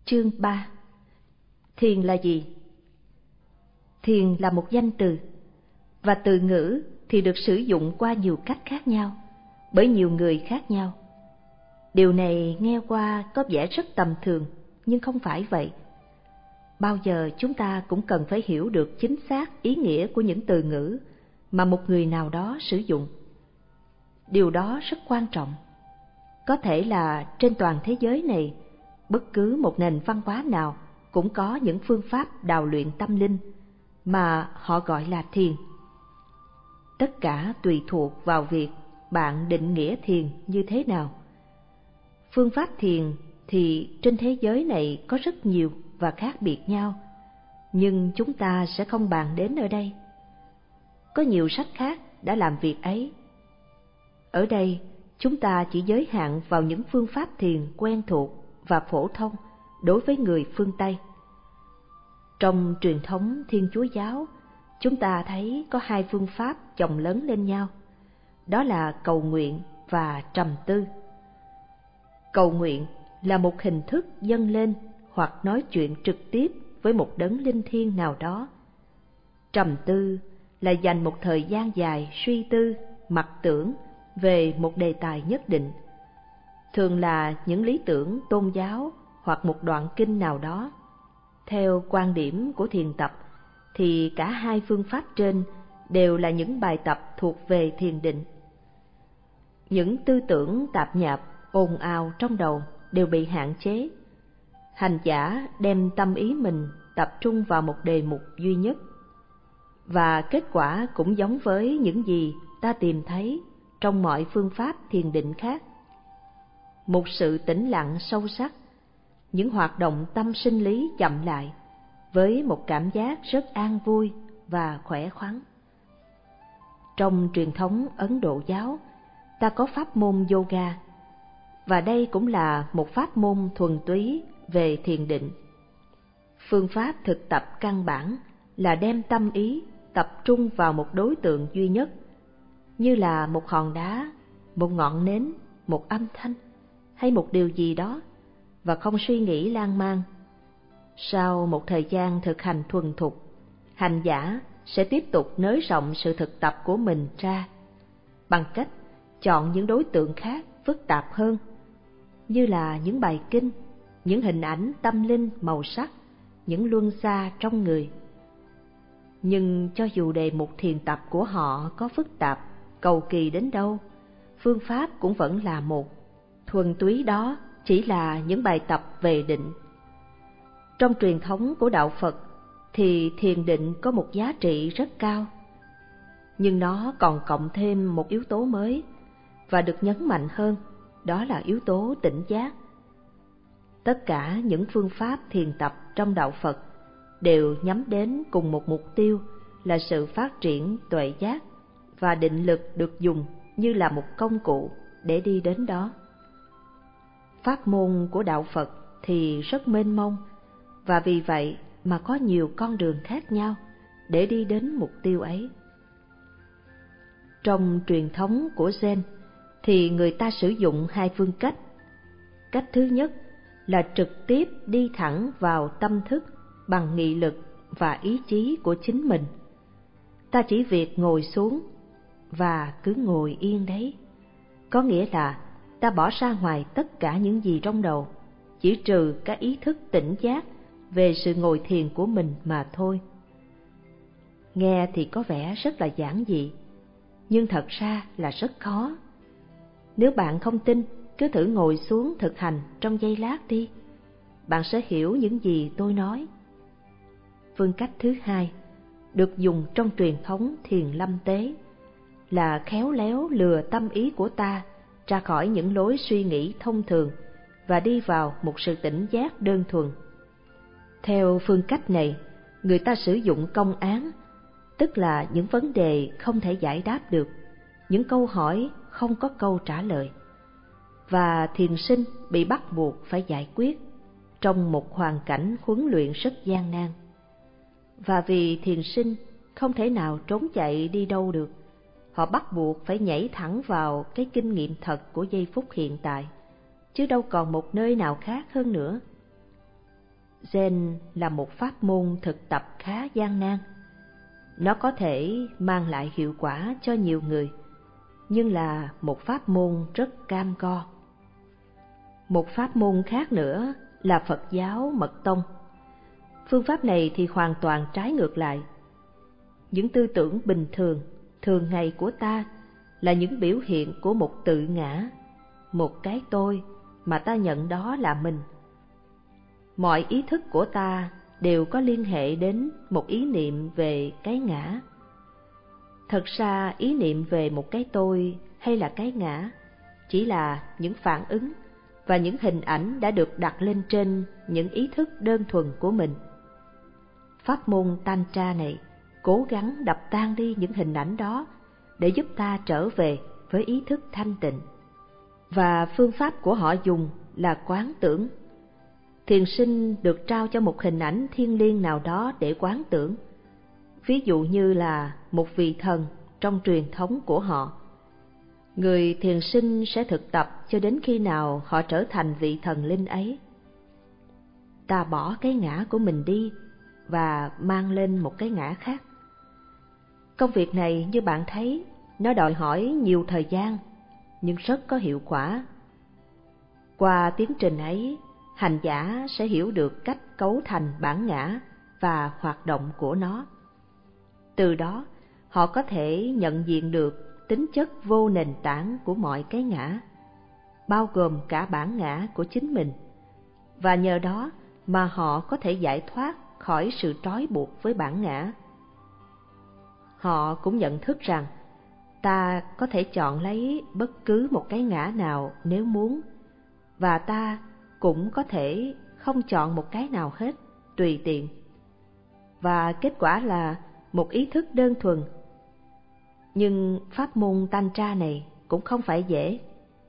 Chương 3. Thiền là gì? Thiền là một danh từ, và từ ngữ thì được sử dụng qua nhiều cách khác nhau, bởi nhiều người khác nhau. Điều này nghe qua có vẻ rất tầm thường, nhưng không phải vậy. Bao giờ chúng ta cũng cần phải hiểu được chính xác ý nghĩa của những từ ngữ mà một người nào đó sử dụng. Điều đó rất quan trọng. Có thể là trên toàn thế giới này, bất cứ một nền văn hóa nào cũng có những phương pháp đào luyện tâm linh mà họ gọi là thiền. Tất cả tùy thuộc vào việc bạn định nghĩa thiền như thế nào. Phương pháp thiền thì trên thế giới này có rất nhiều và khác biệt nhau, nhưng chúng ta sẽ không bàn đến ở đây. Có nhiều sách khác đã làm việc ấy. Ở đây, chúng ta chỉ giới hạn vào những phương pháp thiền quen thuộc và phổ thông đối với người phương Tây. Trong truyền thống Thiên Chúa giáo, chúng ta thấy có hai phương pháp chồng lớn lên nhau, đó là cầu nguyện và trầm tư. Cầu nguyện là một hình thức dâng lên hoặc nói chuyện trực tiếp với một đấng linh thiêng nào đó. Trầm tư là dành một thời gian dài suy tư, mặc tưởng về một đề tài nhất định, thường là những lý tưởng tôn giáo hoặc một đoạn kinh nào đó. Theo quan điểm của thiền tập, thì cả hai phương pháp trên đều là những bài tập thuộc về thiền định. Những tư tưởng tạp nhạp, ồn ào trong đầu đều bị hạn chế. Hành giả đem tâm ý mình tập trung vào một đề mục duy nhất. Và kết quả cũng giống với những gì ta tìm thấy trong mọi phương pháp thiền định khác. Một sự tĩnh lặng sâu sắc, những hoạt động tâm sinh lý chậm lại, với một cảm giác rất an vui và khỏe khoắn. Trong truyền thống Ấn Độ giáo, ta có pháp môn yoga, và đây cũng là một pháp môn thuần túy về thiền định. Phương pháp thực tập căn bản là đem tâm ý tập trung vào một đối tượng duy nhất, như là một hòn đá, một ngọn nến, một âm thanh hay một điều gì đó, và không suy nghĩ lan man. Sau một thời gian thực hành thuần thục, hành giả sẽ tiếp tục nới rộng sự thực tập của mình ra bằng cách chọn những đối tượng khác phức tạp hơn, như là những bài kinh, những hình ảnh tâm linh màu sắc, những luân xa trong người. Nhưng cho dù đề mục thiền tập của họ có phức tạp, cầu kỳ đến đâu, phương pháp cũng vẫn là một. Thuần túy đó chỉ là những bài tập về định. Trong truyền thống của đạo Phật thì thiền định có một giá trị rất cao, nhưng nó còn cộng thêm một yếu tố mới và được nhấn mạnh hơn, đó là yếu tố tỉnh giác. Tất cả những phương pháp thiền tập trong đạo Phật đều nhắm đến cùng một mục tiêu là sự phát triển tuệ giác, và định lực được dùng như là một công cụ để đi đến đó. Pháp môn của đạo Phật thì rất mênh mông, và vì vậy mà có nhiều con đường khác nhau để đi đến mục tiêu ấy. Trong truyền thống của Zen thì người ta sử dụng hai phương cách. Cách thứ nhất là trực tiếp đi thẳng vào tâm thức bằng nghị lực và ý chí của chính mình. Ta chỉ việc ngồi xuống và cứ ngồi yên đấy. Có nghĩa là ta bỏ ra ngoài tất cả những gì trong đầu, chỉ trừ cái ý thức tỉnh giác về sự ngồi thiền của mình mà thôi. Nghe thì có vẻ rất là giản dị, nhưng thật ra là rất khó. Nếu bạn không tin, cứ thử ngồi xuống thực hành trong giây lát đi, bạn sẽ hiểu những gì tôi nói. Phương cách thứ hai, được dùng trong truyền thống thiền lâm tế, là khéo léo lừa tâm ý của ta ra khỏi những lối suy nghĩ thông thường và đi vào một sự tỉnh giác đơn thuần. Theo phương cách này, người ta sử dụng công án, tức là những vấn đề không thể giải đáp được, những câu hỏi không có câu trả lời, và thiền sinh bị bắt buộc phải giải quyết trong một hoàn cảnh huấn luyện rất gian nan. Và vì thiền sinh không thể nào trốn chạy đi đâu được, họ bắt buộc phải nhảy thẳng vào cái kinh nghiệm thật của giây phút hiện tại, chứ đâu còn một nơi nào khác hơn nữa. Zen là một pháp môn thực tập khá gian nan. Nó có thể mang lại hiệu quả cho nhiều người, nhưng là một pháp môn rất cam go. Một pháp môn khác nữa là Phật giáo Mật Tông. Phương pháp này thì hoàn toàn trái ngược lại. Những tư tưởng bình thường, thường ngày của ta là những biểu hiện của một tự ngã, một cái tôi mà ta nhận đó là mình. Mọi ý thức của ta đều có liên hệ đến một ý niệm về cái ngã. Thật ra ý niệm về một cái tôi hay là cái ngã chỉ là những phản ứng và những hình ảnh đã được đặt lên trên những ý thức đơn thuần của mình. Pháp môn Tantra này cố gắng đập tan đi những hình ảnh đó để giúp ta trở về với ý thức thanh tịnh. Và phương pháp của họ dùng là quán tưởng. Thiền sinh được trao cho một hình ảnh thiêng liêng nào đó để quán tưởng. Ví dụ như là một vị thần trong truyền thống của họ. Người thiền sinh sẽ thực tập cho đến khi nào họ trở thành vị thần linh ấy. Ta bỏ cái ngã của mình đi và mang lên một cái ngã khác. Công việc này như bạn thấy, nó đòi hỏi nhiều thời gian, nhưng rất có hiệu quả. Qua tiến trình ấy, hành giả sẽ hiểu được cách cấu thành bản ngã và hoạt động của nó. Từ đó, họ có thể nhận diện được tính chất vô nền tảng của mọi cái ngã, bao gồm cả bản ngã của chính mình, và nhờ đó mà họ có thể giải thoát khỏi sự trói buộc với bản ngã. Họ cũng nhận thức rằng ta có thể chọn lấy bất cứ một cái ngã nào nếu muốn, và ta cũng có thể không chọn một cái nào hết, tùy tiện. Và kết quả là một ý thức đơn thuần. Nhưng pháp môn Tantra này cũng không phải dễ.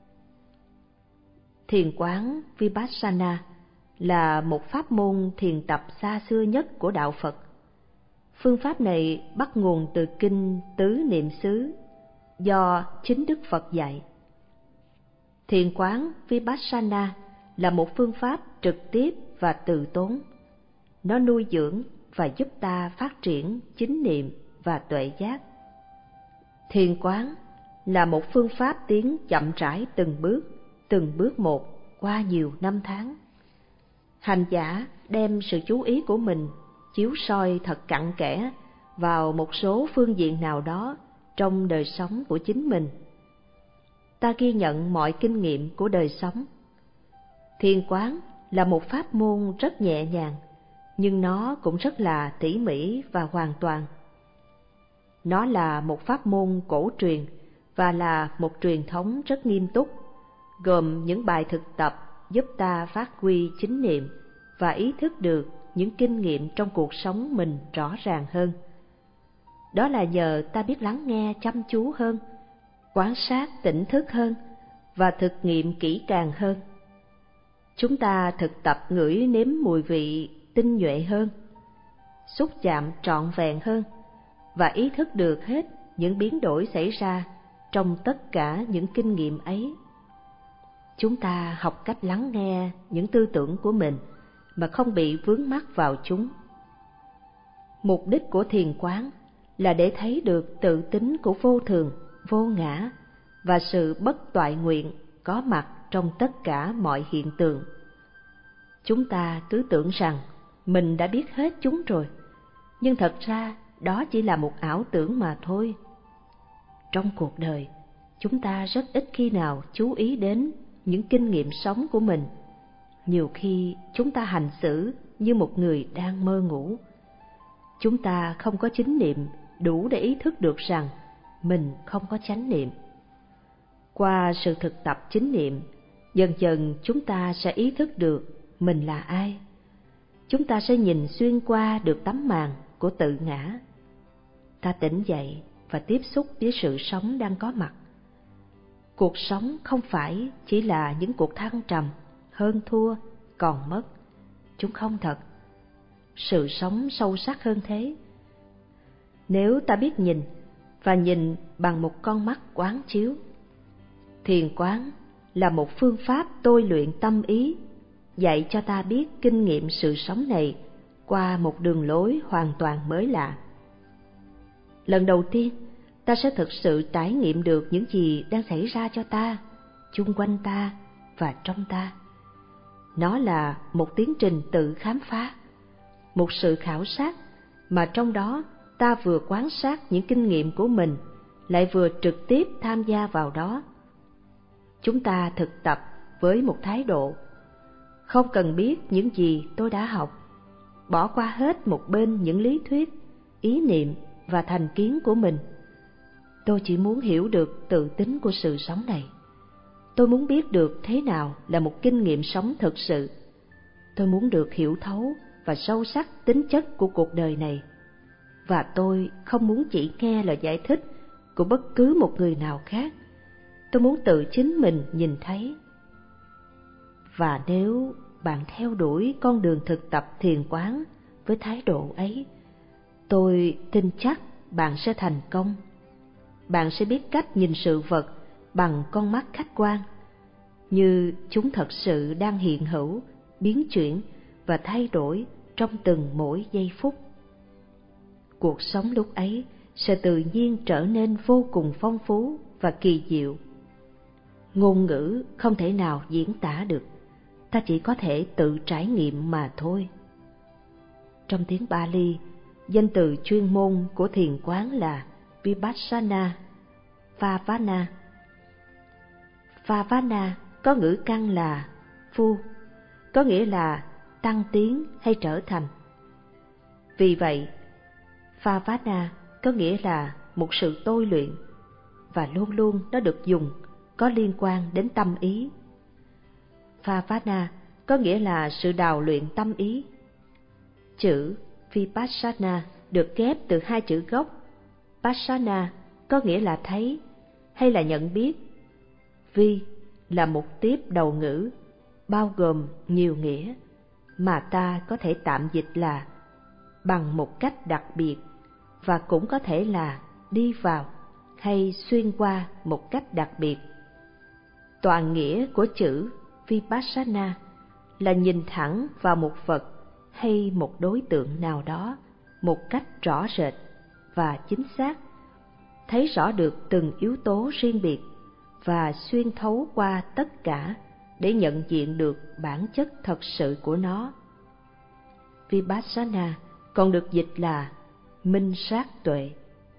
Thiền quán Vipassana là một pháp môn thiền tập xa xưa nhất của đạo Phật. Phương pháp này bắt nguồn từ kinh Tứ Niệm xứ do chính Đức Phật dạy. Thiền quán Vipassana là một phương pháp trực tiếp và từ tốn. Nó nuôi dưỡng và giúp ta phát triển chính niệm và tuệ giác. Thiền quán là một phương pháp tiến chậm rãi từng bước một qua nhiều năm tháng. Hành giả đem sự chú ý của mình chiếu soi thật cặn kẽ vào một số phương diện nào đó trong đời sống của chính mình. Ta ghi nhận mọi kinh nghiệm của đời sống. Thiền quán là một pháp môn rất nhẹ nhàng, nhưng nó cũng rất là tỉ mỉ và hoàn toàn. Nó là một pháp môn cổ truyền và là một truyền thống rất nghiêm túc, gồm những bài thực tập giúp ta phát huy chính niệm và ý thức được những kinh nghiệm trong cuộc sống mình rõ ràng hơn. Đó là nhờ ta biết lắng nghe chăm chú hơn, quan sát tỉnh thức hơn và thực nghiệm kỹ càng hơn. Chúng ta thực tập ngửi nếm mùi vị tinh nhuệ hơn, xúc chạm trọn vẹn hơn và ý thức được hết những biến đổi xảy ra trong tất cả những kinh nghiệm ấy. Chúng ta học cách lắng nghe những tư tưởng của mình mà không bị vướng mắc vào chúng. Mục đích của thiền quán là để thấy được tự tính của vô thường, vô ngã và sự bất toại nguyện có mặt trong tất cả mọi hiện tượng. Chúng ta cứ tưởng rằng mình đã biết hết chúng rồi, nhưng thật ra đó chỉ là một ảo tưởng mà thôi. Trong cuộc đời, chúng ta rất ít khi nào chú ý đến những kinh nghiệm sống của mình. Nhiều khi chúng ta hành xử như một người đang mơ ngủ. Chúng ta không có chánh niệm đủ để ý thức được rằng mình không có chánh niệm. Qua sự thực tập chánh niệm, dần dần chúng ta sẽ ý thức được mình là ai. Chúng ta sẽ nhìn xuyên qua được tấm màn của tự ngã. Ta tỉnh dậy và tiếp xúc với sự sống đang có mặt. Cuộc sống không phải chỉ là những cuộc thăng trầm, hơn thua, còn mất. Chúng không thật. Sự sống sâu sắc hơn thế. Nếu ta biết nhìn, và nhìn bằng một con mắt quán chiếu. Thiền quán là một phương pháp tôi luyện tâm ý, dạy cho ta biết kinh nghiệm sự sống này qua một đường lối hoàn toàn mới lạ. Lần đầu tiên, ta sẽ thực sự trải nghiệm được những gì đang xảy ra cho ta, chung quanh ta và trong ta. Nó là một tiến trình tự khám phá, một sự khảo sát mà trong đó ta vừa quan sát những kinh nghiệm của mình, lại vừa trực tiếp tham gia vào đó. Chúng ta thực tập với một thái độ không cần biết những gì tôi đã học, bỏ qua hết một bên những lý thuyết, ý niệm và thành kiến của mình. Tôi chỉ muốn hiểu được tự tính của sự sống này. Tôi muốn biết được thế nào là một kinh nghiệm sống thực sự. Tôi muốn được hiểu thấu và sâu sắc tính chất của cuộc đời này. Và tôi không muốn chỉ nghe lời giải thích của bất cứ một người nào khác. Tôi muốn tự chính mình nhìn thấy. Và nếu bạn theo đuổi con đường thực tập thiền quán với thái độ ấy, tôi tin chắc bạn sẽ thành công. Bạn sẽ biết cách nhìn sự vật bằng con mắt khách quan, như chúng thật sự đang hiện hữu, biến chuyển và thay đổi trong từng mỗi giây phút. Cuộc sống lúc ấy sẽ tự nhiên trở nên vô cùng phong phú và kỳ diệu. Ngôn ngữ không thể nào diễn tả được, ta chỉ có thể tự trải nghiệm mà thôi. Trong tiếng Pali, danh từ chuyên môn của thiền quán là Vipassana, Phavana. Phavana có ngữ căn là phu, có nghĩa là tăng tiến hay trở thành. Vì vậy, Phavana có nghĩa là một sự tôi luyện, và luôn luôn nó được dùng có liên quan đến tâm ý. Phavana có nghĩa là sự đào luyện tâm ý. Chữ Vipassana được ghép từ hai chữ gốc. Passana có nghĩa là thấy hay là nhận biết. Vi là một tiếp đầu ngữ, bao gồm nhiều nghĩa, mà ta có thể tạm dịch là bằng một cách đặc biệt, và cũng có thể là đi vào hay xuyên qua một cách đặc biệt. Toàn nghĩa của chữ Vipassana là nhìn thẳng vào một vật hay một đối tượng nào đó một cách rõ rệt và chính xác, thấy rõ được từng yếu tố riêng biệt và xuyên thấu qua tất cả để nhận diện được bản chất thật sự của nó. Vipassana còn được dịch là minh sát tuệ.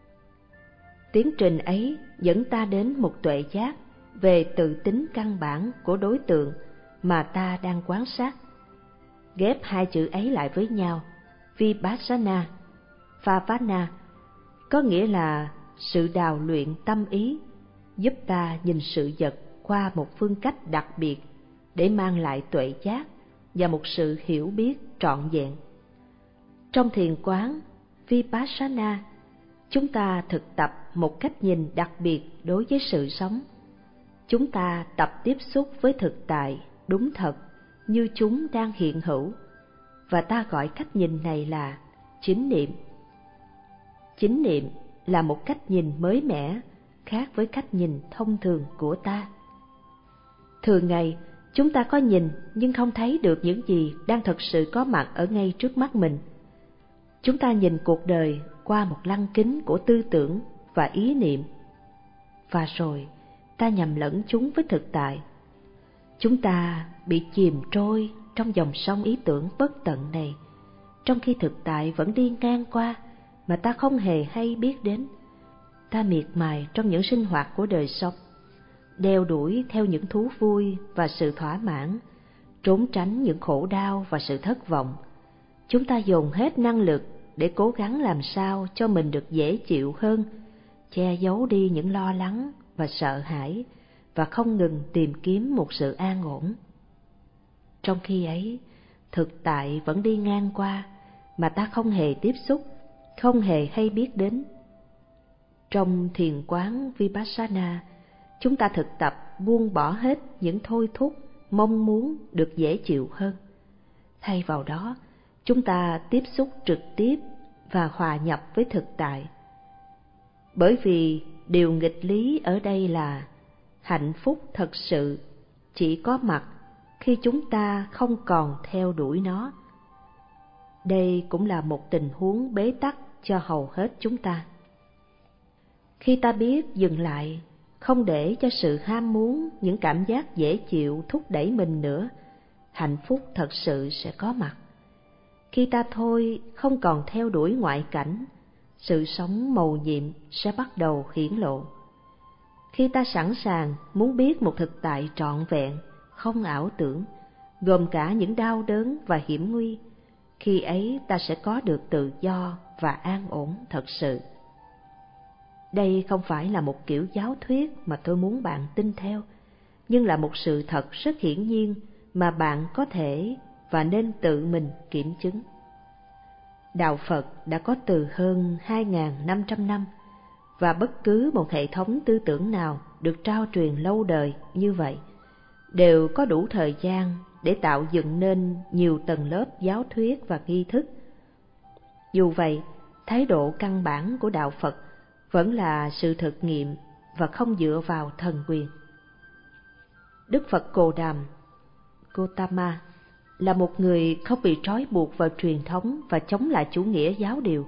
Tiến trình ấy dẫn ta đến một tuệ giác về tự tính căn bản của đối tượng mà ta đang quan sát. Ghép hai chữ ấy lại với nhau, Vipassana, Phavana, có nghĩa là sự đào luyện tâm ý, giúp ta nhìn sự vật qua một phương cách đặc biệt để mang lại tuệ giác và một sự hiểu biết trọn vẹn. Trong thiền quán Vipassana, chúng ta thực tập một cách nhìn đặc biệt đối với sự sống. Chúng ta tập tiếp xúc với thực tại đúng thật như chúng đang hiện hữu, và ta gọi cách nhìn này là chánh niệm. Chánh niệm là một cách nhìn mới mẻ, khác với cách nhìn thông thường của ta. Thường ngày, chúng ta có nhìn nhưng không thấy được những gì đang thực sự có mặt ở ngay trước mắt mình. Chúng ta nhìn cuộc đời qua một lăng kính của tư tưởng và ý niệm, và rồi ta nhầm lẫn chúng với thực tại. Chúng ta bị chìm trôi trong dòng sông ý tưởng bất tận này, trong khi thực tại vẫn đi ngang qua mà ta không hề hay biết đến. Ta miệt mài trong những sinh hoạt của đời sống, đeo đuổi theo những thú vui và sự thỏa mãn, trốn tránh những khổ đau và sự thất vọng. Chúng ta dồn hết năng lực để cố gắng làm sao cho mình được dễ chịu hơn, che giấu đi những lo lắng và sợ hãi, và không ngừng tìm kiếm một sự an ổn. Trong khi ấy, thực tại vẫn đi ngang qua mà ta không hề tiếp xúc, không hề hay biết đến. Trong thiền quán Vipassana, chúng ta thực tập buông bỏ hết những thôi thúc, mong muốn được dễ chịu hơn. Thay vào đó, chúng ta tiếp xúc trực tiếp và hòa nhập với thực tại. Bởi vì điều nghịch lý ở đây là hạnh phúc thật sự chỉ có mặt khi chúng ta không còn theo đuổi nó. Đây cũng là một tình huống bế tắc cho hầu hết chúng ta. Khi ta biết dừng lại, không để cho sự ham muốn, những cảm giác dễ chịu thúc đẩy mình nữa, hạnh phúc thật sự sẽ có mặt. Khi ta thôi không còn theo đuổi ngoại cảnh, sự sống mầu nhiệm sẽ bắt đầu hiển lộ. Khi ta sẵn sàng muốn biết một thực tại trọn vẹn, không ảo tưởng, gồm cả những đau đớn và hiểm nguy, khi ấy ta sẽ có được tự do và an ổn thật sự. Đây không phải là một kiểu giáo thuyết mà tôi muốn bạn tin theo, nhưng là một sự thật rất hiển nhiên mà bạn có thể và nên tự mình kiểm chứng. Đạo Phật đã có từ hơn 2.500 năm, và bất cứ một hệ thống tư tưởng nào được trao truyền lâu đời như vậy đều có đủ thời gian để tạo dựng nên nhiều tầng lớp giáo thuyết và nghi thức. Dù vậy, thái độ căn bản của Đạo Phật vẫn là sự thực nghiệm và không dựa vào thần quyền. Đức Phật Cồ Đàm Gotama là một người không bị trói buộc vào truyền thống và chống lại chủ nghĩa giáo điều.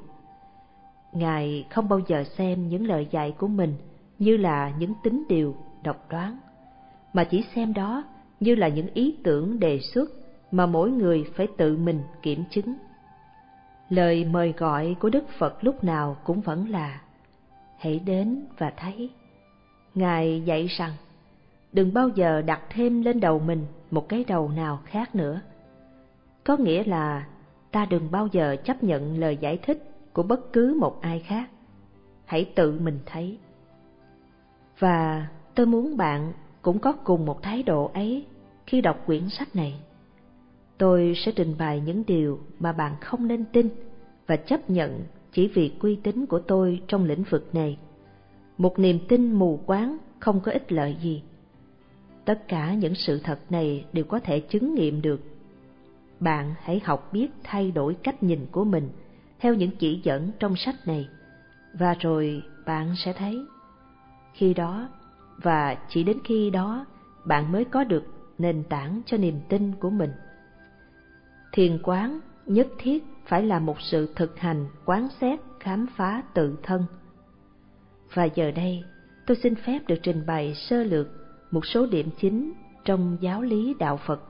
Ngài không bao giờ xem những lời dạy của mình như là những tín điều độc đoán, mà chỉ xem đó như là những ý tưởng đề xuất mà mỗi người phải tự mình kiểm chứng. Lời mời gọi của Đức Phật lúc nào cũng vẫn là hãy đến và thấy. Ngài dạy rằng đừng bao giờ đặt thêm lên đầu mình một cái đầu nào khác nữa. Có nghĩa là ta đừng bao giờ chấp nhận lời giải thích của bất cứ một ai khác. Hãy tự mình thấy. Và tôi muốn bạn cũng có cùng một thái độ ấy khi đọc quyển sách này. Tôi sẽ trình bày những điều mà bạn không nên tin và chấp nhận chỉ vì uy tín của tôi trong lĩnh vực này. Một niềm tin mù quáng không có ích lợi gì. Tất cả những sự thật này đều có thể chứng nghiệm được. Bạn hãy học biết thay đổi cách nhìn của mình theo những chỉ dẫn trong sách này, và rồi bạn sẽ thấy. Khi đó, và chỉ đến khi đó, bạn mới có được nền tảng cho niềm tin của mình. Thiền quán nhất thiết phải là một sự thực hành quán xét, khám phá tự thân. Và giờ đây, tôi xin phép được trình bày sơ lược một số điểm chính trong giáo lý Đạo Phật.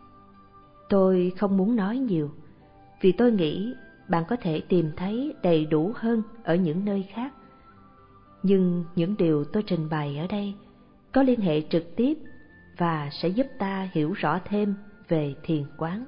Tôi không muốn nói nhiều, vì tôi nghĩ bạn có thể tìm thấy đầy đủ hơn ở những nơi khác. Nhưng những điều tôi trình bày ở đây có liên hệ trực tiếp và sẽ giúp ta hiểu rõ thêm về thiền quán.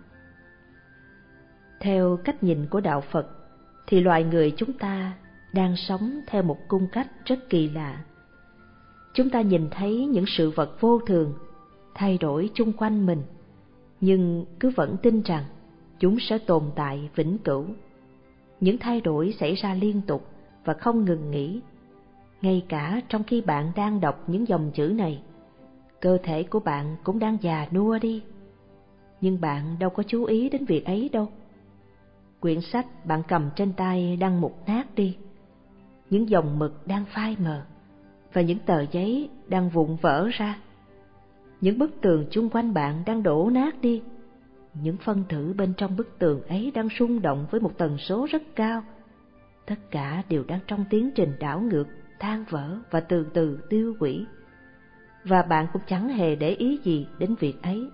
Theo cách nhìn của Đạo Phật, thì loài người chúng ta đang sống theo một cung cách rất kỳ lạ. Chúng ta nhìn thấy những sự vật vô thường thay đổi chung quanh mình, nhưng cứ vẫn tin rằng chúng sẽ tồn tại vĩnh cửu. Những thay đổi xảy ra liên tục và không ngừng nghỉ. Ngay cả trong khi bạn đang đọc những dòng chữ này, cơ thể của bạn cũng đang già nua đi. Nhưng bạn đâu có chú ý đến việc ấy đâu. Quyển sách bạn cầm trên tay đang mục nát đi. Những dòng mực đang phai mờ, và những tờ giấy đang vụn vỡ ra. Những bức tường chung quanh bạn đang đổ nát đi. Những phân tử bên trong bức tường ấy đang rung động với một tần số rất cao. Tất cả đều đang trong tiến trình đảo ngược, tan vỡ và từ từ tiêu hủy. Và bạn cũng chẳng hề để ý gì đến việc ấy.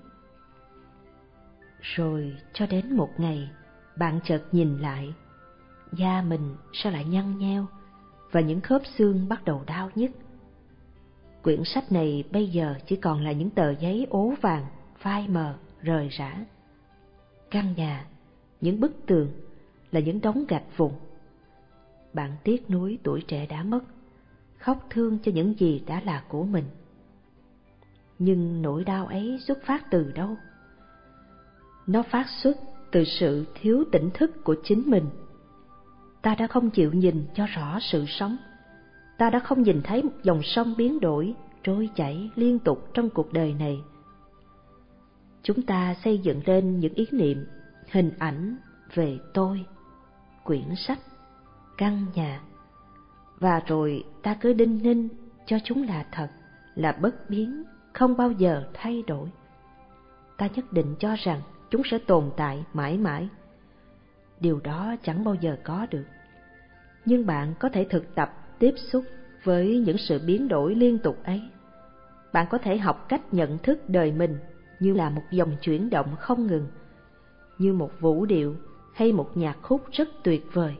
Rồi cho đến một ngày, bạn chợt nhìn lại, da mình sẽ lại nhăn nheo và những khớp xương bắt đầu đau nhức. Quyển sách này bây giờ chỉ còn là những tờ giấy ố vàng, phai mờ, rời rã. Căn nhà, những bức tường là những đống gạch vụn. Bạn tiếc nuối tuổi trẻ đã mất, khóc thương cho những gì đã là của mình. Nhưng nỗi đau ấy xuất phát từ đâu? Nó phát xuất từ sự thiếu tỉnh thức của chính mình. Ta đã không chịu nhìn cho rõ sự sống. Ta đã không nhìn thấy một dòng sông biến đổi, trôi chảy liên tục trong cuộc đời này. Chúng ta xây dựng lên những ý niệm, hình ảnh về tôi, quyển sách, căn nhà, và rồi ta cứ đinh ninh cho chúng là thật, là bất biến, không bao giờ thay đổi. ta nhất định cho rằng chúng sẽ tồn tại mãi mãi. Điều đó chẳng bao giờ có được. Nhưng bạn có thể thực tập tiếp xúc với những sự biến đổi liên tục ấy. Bạn có thể học cách nhận thức đời mình như là một dòng chuyển động không ngừng, như một vũ điệu hay một nhạc khúc rất tuyệt vời.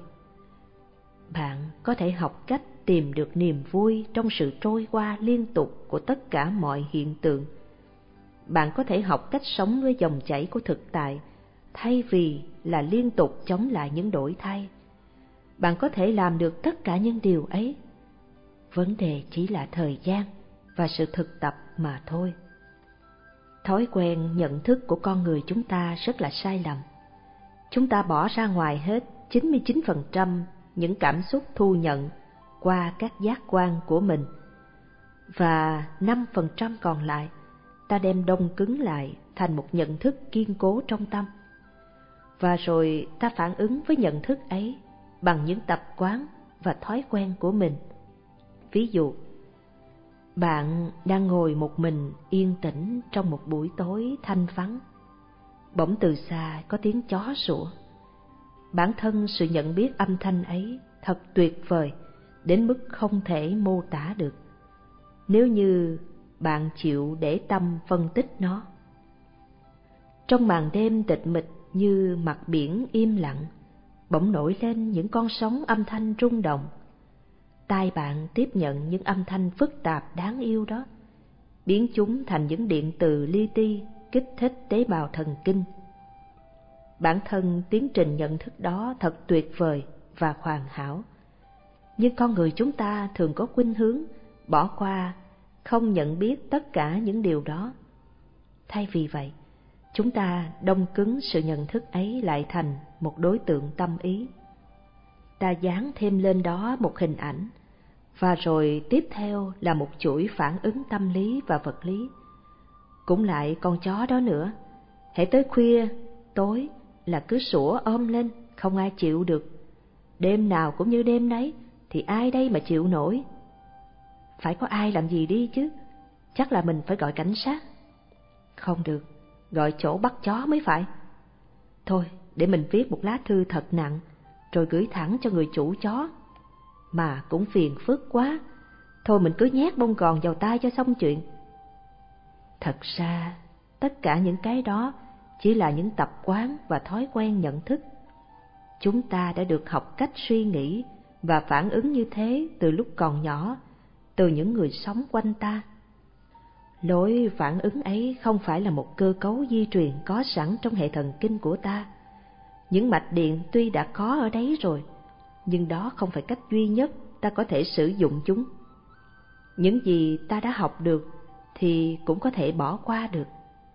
Bạn có thể học cách tìm được niềm vui trong sự trôi qua liên tục của tất cả mọi hiện tượng. Bạn có thể học cách sống với dòng chảy của thực tại, thay vì là liên tục chống lại những đổi thay. Bạn có thể làm được tất cả những điều ấy. Vấn đề chỉ là thời gian và sự thực tập mà thôi. Thói quen nhận thức của con người chúng ta rất là sai lầm. Chúng ta bỏ ra ngoài hết 99% những cảm xúc thu nhận qua các giác quan của mình, và 5% còn lại ta đem đông cứng lại thành một nhận thức kiên cố trong tâm. Và rồi ta phản ứng với nhận thức ấy bằng những tập quán và thói quen của mình. Ví dụ, bạn đang ngồi một mình yên tĩnh trong một buổi tối thanh vắng. Bỗng từ xa có tiếng chó sủa. Bản thân sự nhận biết âm thanh ấy thật tuyệt vời đến mức không thể mô tả được, nếu như bạn chịu để tâm phân tích nó. Trong màn đêm tịch mịch như mặt biển im lặng, bỗng nổi lên những con sóng âm thanh rung động. Tai bạn tiếp nhận những âm thanh phức tạp đáng yêu đó, biến chúng thành những điện từ li ti kích thích tế bào thần kinh. Bản thân tiến trình nhận thức đó thật tuyệt vời và hoàn hảo. Nhưng con người chúng ta thường có khuynh hướng bỏ qua, không nhận biết tất cả những điều đó. Thay vì vậy, chúng ta đông cứng sự nhận thức ấy lại thành một đối tượng tâm ý. Ta dán thêm lên đó một hình ảnh, và rồi tiếp theo là một chuỗi phản ứng tâm lý và vật lý. Cũng lại con chó đó nữa, hễ tới khuya, tối là cứ sủa ôm lên, không ai chịu được. Đêm nào cũng như đêm nấy, thì ai đây mà chịu nổi? Phải có ai làm gì đi chứ, chắc là mình phải gọi cảnh sát. Không được, gọi chỗ bắt chó mới phải. Thôi, để mình viết một lá thư thật nặng, rồi gửi thẳng cho người chủ chó. Mà cũng phiền phức quá, thôi mình cứ nhét bông gòn vào tai cho xong chuyện. Thật ra, tất cả những cái đó chỉ là những tập quán và thói quen nhận thức. Chúng ta đã được học cách suy nghĩ và phản ứng như thế từ lúc còn nhỏ, từ những người sống quanh ta. Lối phản ứng ấy không phải là một cơ cấu di truyền có sẵn trong hệ thần kinh của ta. Những mạch điện tuy đã có ở đấy rồi, nhưng đó không phải cách duy nhất ta có thể sử dụng chúng. Những gì ta đã học được thì cũng có thể bỏ qua được.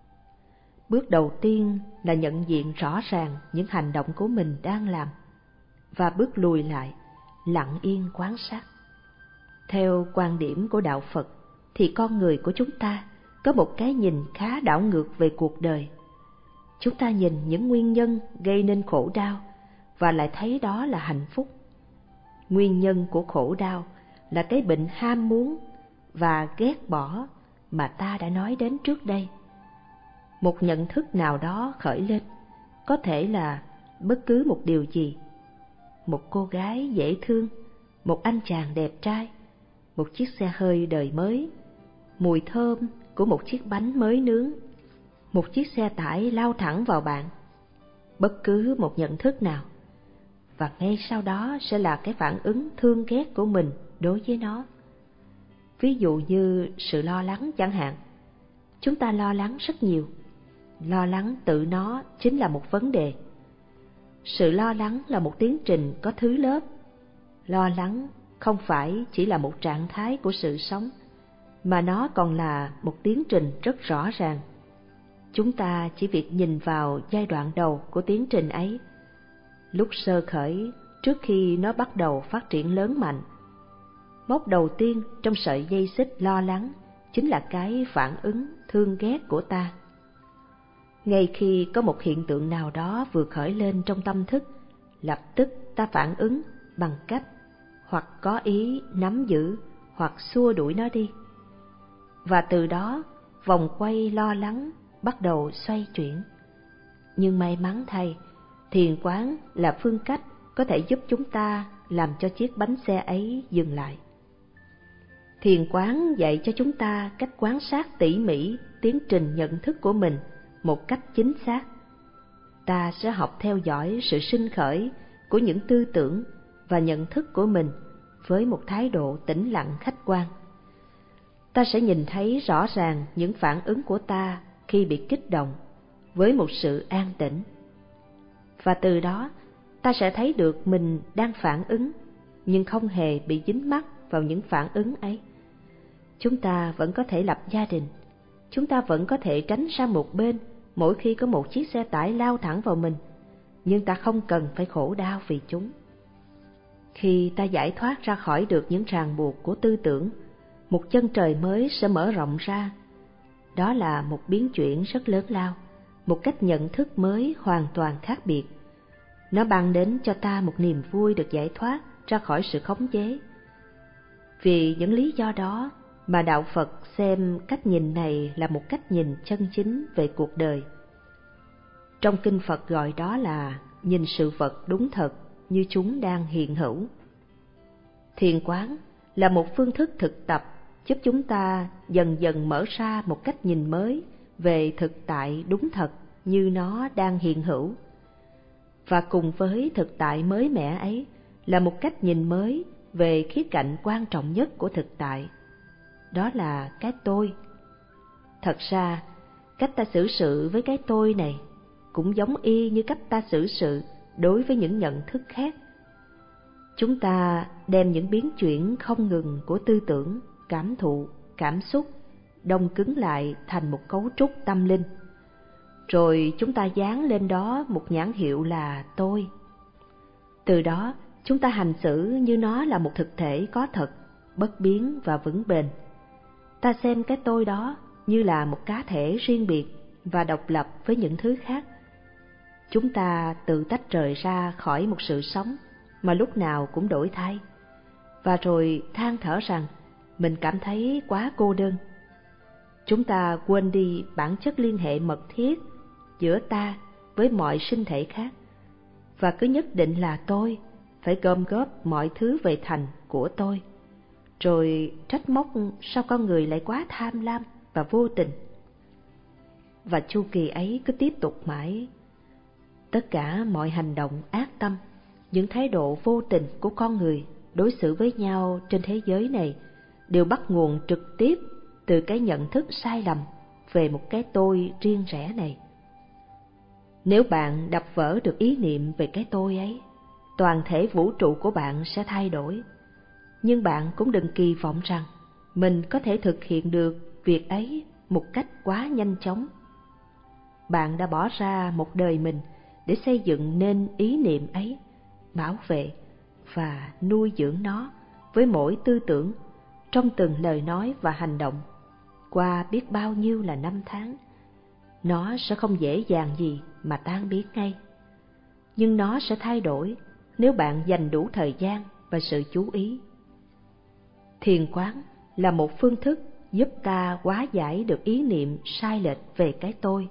Bước đầu tiên là nhận diện rõ ràng những hành động của mình đang làm, và bước lùi lại, lặng yên quan sát. Theo quan điểm của Đạo Phật thì con người của chúng ta có một cái nhìn khá đảo ngược về cuộc đời. Chúng ta nhìn những nguyên nhân gây nên khổ đau và lại thấy đó là hạnh phúc. Nguyên nhân của khổ đau là cái bệnh ham muốn và ghét bỏ mà ta đã nói đến trước đây. Một nhận thức nào đó khởi lên, có thể là bất cứ một điều gì. Một cô gái dễ thương, một anh chàng đẹp trai, một chiếc xe hơi đời mới, mùi thơm của một chiếc bánh mới nướng, một chiếc xe tải lao thẳng vào bạn. Bất cứ một nhận thức nào, và ngay sau đó sẽ là cái phản ứng thương ghét của mình đối với nó. Ví dụ như sự lo lắng chẳng hạn. Chúng ta lo lắng rất nhiều. Lo lắng tự nó chính là một vấn đề. Sự lo lắng là một tiến trình có thứ lớp. Lo lắng không phải chỉ là một trạng thái của sự sống, mà nó còn là một tiến trình rất rõ ràng. Chúng ta chỉ việc nhìn vào giai đoạn đầu của tiến trình ấy, lúc sơ khởi, trước khi nó bắt đầu phát triển lớn mạnh. Mốc đầu tiên trong sợi dây xích lo lắng chính là cái phản ứng thương ghét của ta. Ngay khi có một hiện tượng nào đó vừa khởi lên trong tâm thức, lập tức ta phản ứng bằng cách hoặc có ý nắm giữ hoặc xua đuổi nó đi. Và từ đó, vòng quay lo lắng bắt đầu xoay chuyển. Nhưng may mắn thay, thiền quán là phương cách có thể giúp chúng ta làm cho chiếc bánh xe ấy dừng lại. Thiền quán dạy cho chúng ta cách quan sát tỉ mỉ tiến trình nhận thức của mình một cách chính xác. Ta sẽ học theo dõi sự sinh khởi của những tư tưởng và nhận thức của mình với một thái độ tĩnh lặng khách quan. Ta sẽ nhìn thấy rõ ràng những phản ứng của ta khi bị kích động với một sự an tĩnh. Và từ đó, ta sẽ thấy được mình đang phản ứng, nhưng không hề bị dính mắc vào những phản ứng ấy. Chúng ta vẫn có thể lập gia đình, chúng ta vẫn có thể tránh sang một bên mỗi khi có một chiếc xe tải lao thẳng vào mình, nhưng ta không cần phải khổ đau vì chúng. Khi ta giải thoát ra khỏi được những ràng buộc của tư tưởng, một chân trời mới sẽ mở rộng ra. Đó là một biến chuyển rất lớn lao, một cách nhận thức mới hoàn toàn khác biệt. Nó mang đến cho ta một niềm vui được giải thoát ra khỏi sự khống chế. Vì những lý do đó mà Đạo Phật xem cách nhìn này là một cách nhìn chân chính về cuộc đời. Trong kinh Phật gọi đó là nhìn sự vật đúng thật như chúng đang hiện hữu. Thiền quán là một phương thức thực tập giúp chúng ta dần dần mở ra một cách nhìn mới về thực tại đúng thật như nó đang hiện hữu. Và cùng với thực tại mới mẻ ấy là một cách nhìn mới về khía cạnh quan trọng nhất của thực tại. Đó là cái tôi. Thật ra, cách ta xử sự với cái tôi này cũng giống y như cách ta xử sự đối với những nhận thức khác. Chúng ta đem những biến chuyển không ngừng của tư tưởng, cảm thụ, cảm xúc đông cứng lại thành một cấu trúc tâm linh. Rồi chúng ta dán lên đó một nhãn hiệu là tôi. Từ đó, chúng ta hành xử như nó là một thực thể có thật, bất biến và vững bền. Ta xem cái tôi đó như là một cá thể riêng biệt và độc lập với những thứ khác. Chúng ta tự tách rời ra khỏi một sự sống mà lúc nào cũng đổi thay, và rồi than thở rằng mình cảm thấy quá cô đơn. Chúng ta quên đi bản chất liên hệ mật thiết giữa ta với mọi sinh thể khác, và cứ nhất định là tôi phải gom góp mọi thứ về thành của tôi, rồi trách móc sao con người lại quá tham lam và vô tình. Và chu kỳ ấy cứ tiếp tục mãi. Tất cả mọi hành động ác tâm, những thái độ vô tình của con người đối xử với nhau trên thế giới này đều bắt nguồn trực tiếp từ cái nhận thức sai lầm về một cái tôi riêng rẽ này. Nếu bạn đập vỡ được ý niệm về cái tôi ấy, toàn thể vũ trụ của bạn sẽ thay đổi. Nhưng bạn cũng đừng kỳ vọng rằng mình có thể thực hiện được việc ấy một cách quá nhanh chóng. Bạn đã bỏ ra một đời mình để xây dựng nên ý niệm ấy, bảo vệ và nuôi dưỡng nó với mỗi tư tưởng, trong từng lời nói và hành động, qua biết bao nhiêu là năm tháng. Nó sẽ không dễ dàng gì mà tan biến ngay, nhưng nó sẽ thay đổi nếu bạn dành đủ thời gian và sự chú ý. Thiền quán là một phương thức giúp ta hóa giải được ý niệm sai lệch về cái tôi.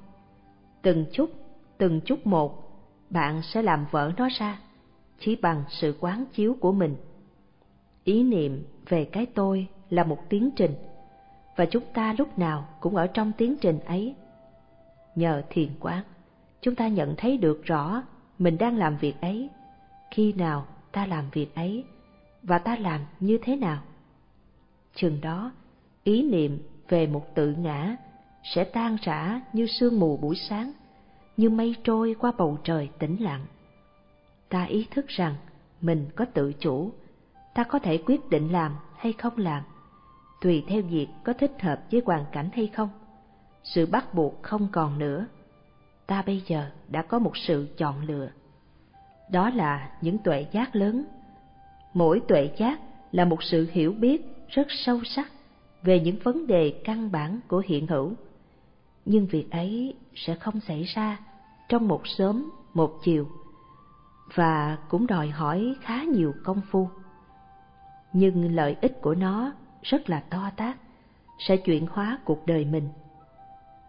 Từng chút một, bạn sẽ làm vỡ nó ra chỉ bằng sự quán chiếu của mình. Ý niệm về cái tôi là một tiến trình, và chúng ta lúc nào cũng ở trong tiến trình ấy. Nhờ thiền quán, chúng ta nhận thấy được rõ mình đang làm việc ấy, khi nào ta làm việc ấy, và ta làm như thế nào. Chừng đó, ý niệm về một tự ngã sẽ tan rã như sương mù buổi sáng, như mây trôi qua bầu trời tĩnh lặng. Ta ý thức rằng mình có tự chủ, ta có thể quyết định làm hay không làm, tùy theo việc có thích hợp với hoàn cảnh hay không. Sự bắt buộc không còn nữa. Ta bây giờ đã có một sự chọn lựa. Đó là những tuệ giác lớn. Mỗi tuệ giác là một sự hiểu biết rất sâu sắc về những vấn đề căn bản của hiện hữu. Nhưng việc ấy sẽ không xảy ra trong một sớm, một chiều, và cũng đòi hỏi khá nhiều công phu. Nhưng lợi ích của nó rất là to tát, sẽ chuyển hóa cuộc đời mình.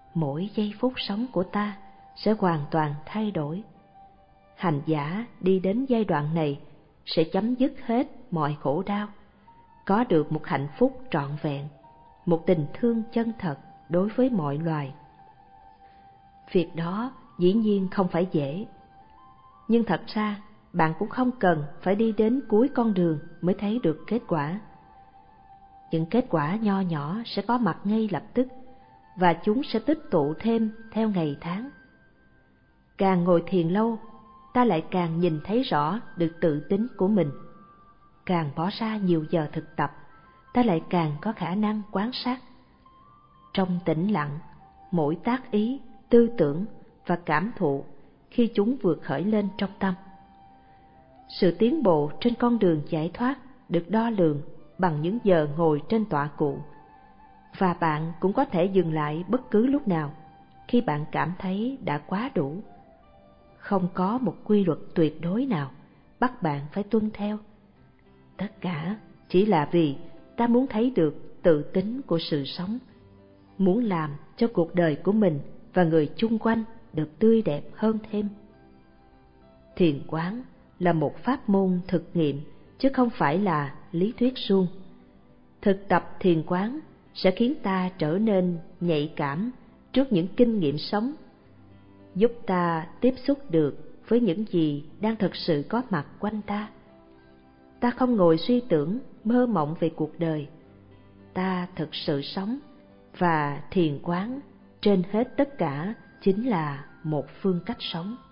mỗi giây phút sống của ta sẽ hoàn toàn thay đổi. Hành giả đi đến giai đoạn này sẽ chấm dứt hết mọi khổ đau, có được một hạnh phúc trọn vẹn, một tình thương chân thật đối với mọi loài. Việc đó dĩ nhiên không phải dễ, nhưng thật ra bạn cũng không cần phải đi đến cuối con đường mới thấy được kết quả. Những kết quả nho nhỏ sẽ có mặt ngay lập tức, và chúng sẽ tích tụ thêm theo ngày tháng. Càng ngồi thiền lâu, ta lại càng nhìn thấy rõ được tự tính của mình. Càng bỏ ra nhiều giờ thực tập, ta lại càng có khả năng quan sát. Trong tĩnh lặng, mỗi tác ý, tư tưởng và cảm thụ khi chúng vừa khởi lên trong tâm. Sự tiến bộ trên con đường giải thoát được đo lường bằng những giờ ngồi trên tọa cụ, và bạn cũng có thể dừng lại bất cứ lúc nào khi bạn cảm thấy đã quá đủ. Không có một quy luật tuyệt đối nào bắt bạn phải tuân theo. Tất cả chỉ là vì ta muốn thấy được tự tính của sự sống, muốn làm cho cuộc đời của mình và người chung quanh được tươi đẹp hơn thêm. Thiền quán là một pháp môn thực nghiệm chứ không phải là lý thuyết suông. Thực tập thiền quán sẽ khiến ta trở nên nhạy cảm trước những kinh nghiệm sống, giúp ta tiếp xúc được với những gì đang thực sự có mặt quanh ta. Ta không ngồi suy tưởng, mơ mộng về cuộc đời. Ta thực sự sống, và thiền quán trên hết tất cả chính là một phương cách sống.